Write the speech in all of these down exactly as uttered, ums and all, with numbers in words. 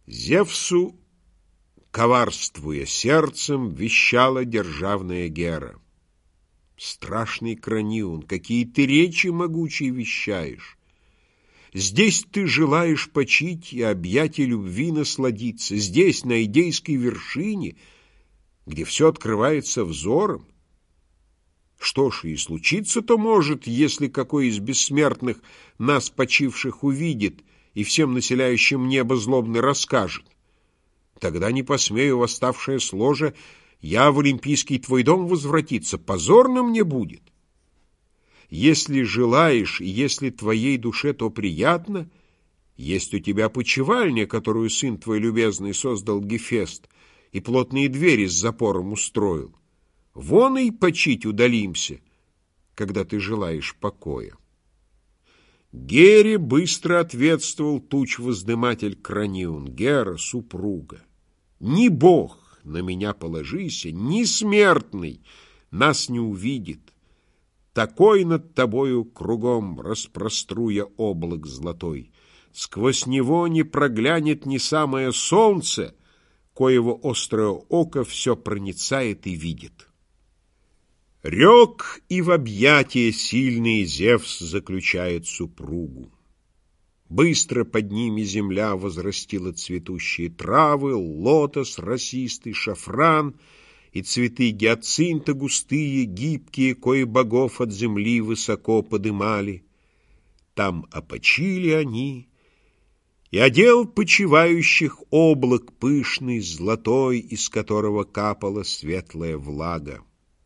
Зевсу, коварствуя сердцем, вещала державная Гера: «Страшный Кранион, какие ты речи могучие вещаешь! Здесь ты желаешь почить и объятий любви насладиться, здесь, на идейской вершине, где все открывается взором. Что ж, и случиться-то может, если какой из бессмертных нас почивших увидит и всем населяющим небо злобный расскажет. Тогда не посмею, восставшее с ложа, я в олимпийский твой дом возвратиться, позорно мне будет. Если желаешь, и если твоей душе то приятно, есть у тебя почивальня, которую сын твой любезный создал Гефест, и плотные двери с запором устроил. Вон и почить удалимся, когда ты желаешь покоя». Гере быстро ответствовал туч-воздыматель Кранион: «Гера, супруга, ни бог, на меня положися, ни смертный нас не увидит. Такой над тобою кругом распроструя облак золотой. Сквозь него не проглянет ни самое солнце, коего острое око все проницает и видит». Рек и в объятия сильные Зевс заключает супругу. Быстро под ними земля возрастила цветущие травы, лотос росистый, шафран и цветы гиацинта густые, гибкие, кои богов от земли высоко подымали. Там опочили они, и одел почивающих облак пышный, золотой, из которого капала светлая влага.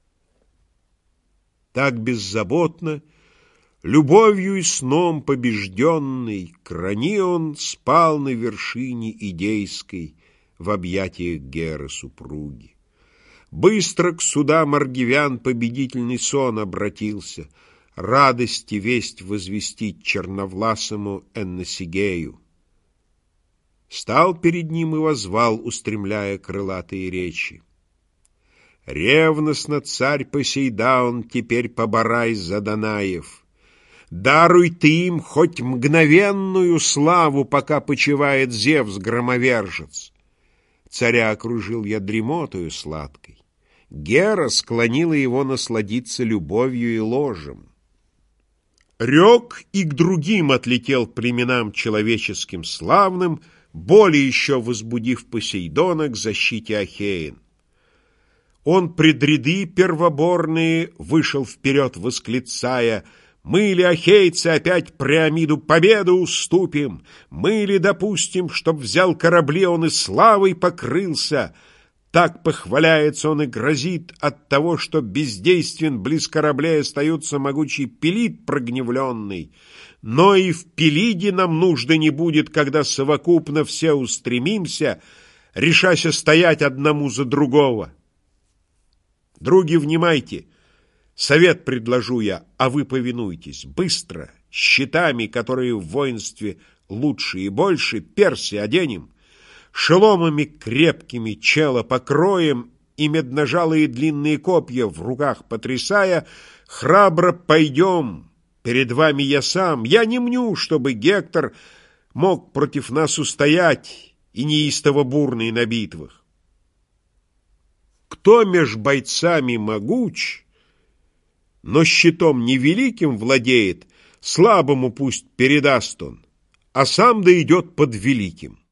Так беззаботно, любовью и сном побежденный, Кранион спал на вершине идейской в объятиях Геры супруги. Быстро к судам аргивян победительный сон обратился, радости весть возвестить черновласому Энносигею. Стал перед ним и воззвал, устремляя крылатые речи: «Ревностно царь Посейдаон теперь поборай за Данаев. Даруй ты им хоть мгновенную славу, пока почивает Зевс-громовержец. Царя окружил я дремотою сладкой. Гера склонила его насладиться любовью и ложем». Рек и к другим отлетел племенам человеческим славным, более еще возбудив Посейдона к защите Ахеин. Он пред ряды первоборные вышел вперед, восклицая: «Мы ли, ахейцы, опять Приамиду победу уступим? Мы ли допустим, чтоб взял корабли он и славой покрылся? Так похваляется он и грозит от того, что бездействен близ кораблей остается могучий Пелид прогневленный. Но и в Пелиде нам нужды не будет, когда совокупно все устремимся, решася стоять одному за другого. Други, внимайте, совет предложу я, а вы повинуйтесь. Быстро, щитами, которые в воинстве лучше и больше, перси оденем, шеломами крепкими чела покроем и медножалые длинные копья в руках потрясая, храбро пойдем. Перед вами я сам, я не мню, чтобы Гектор мог против нас устоять и неистово бурный на битвах. Кто меж бойцами могуч, но щитом невеликим владеет, слабому пусть передаст он, а сам да идет под великим.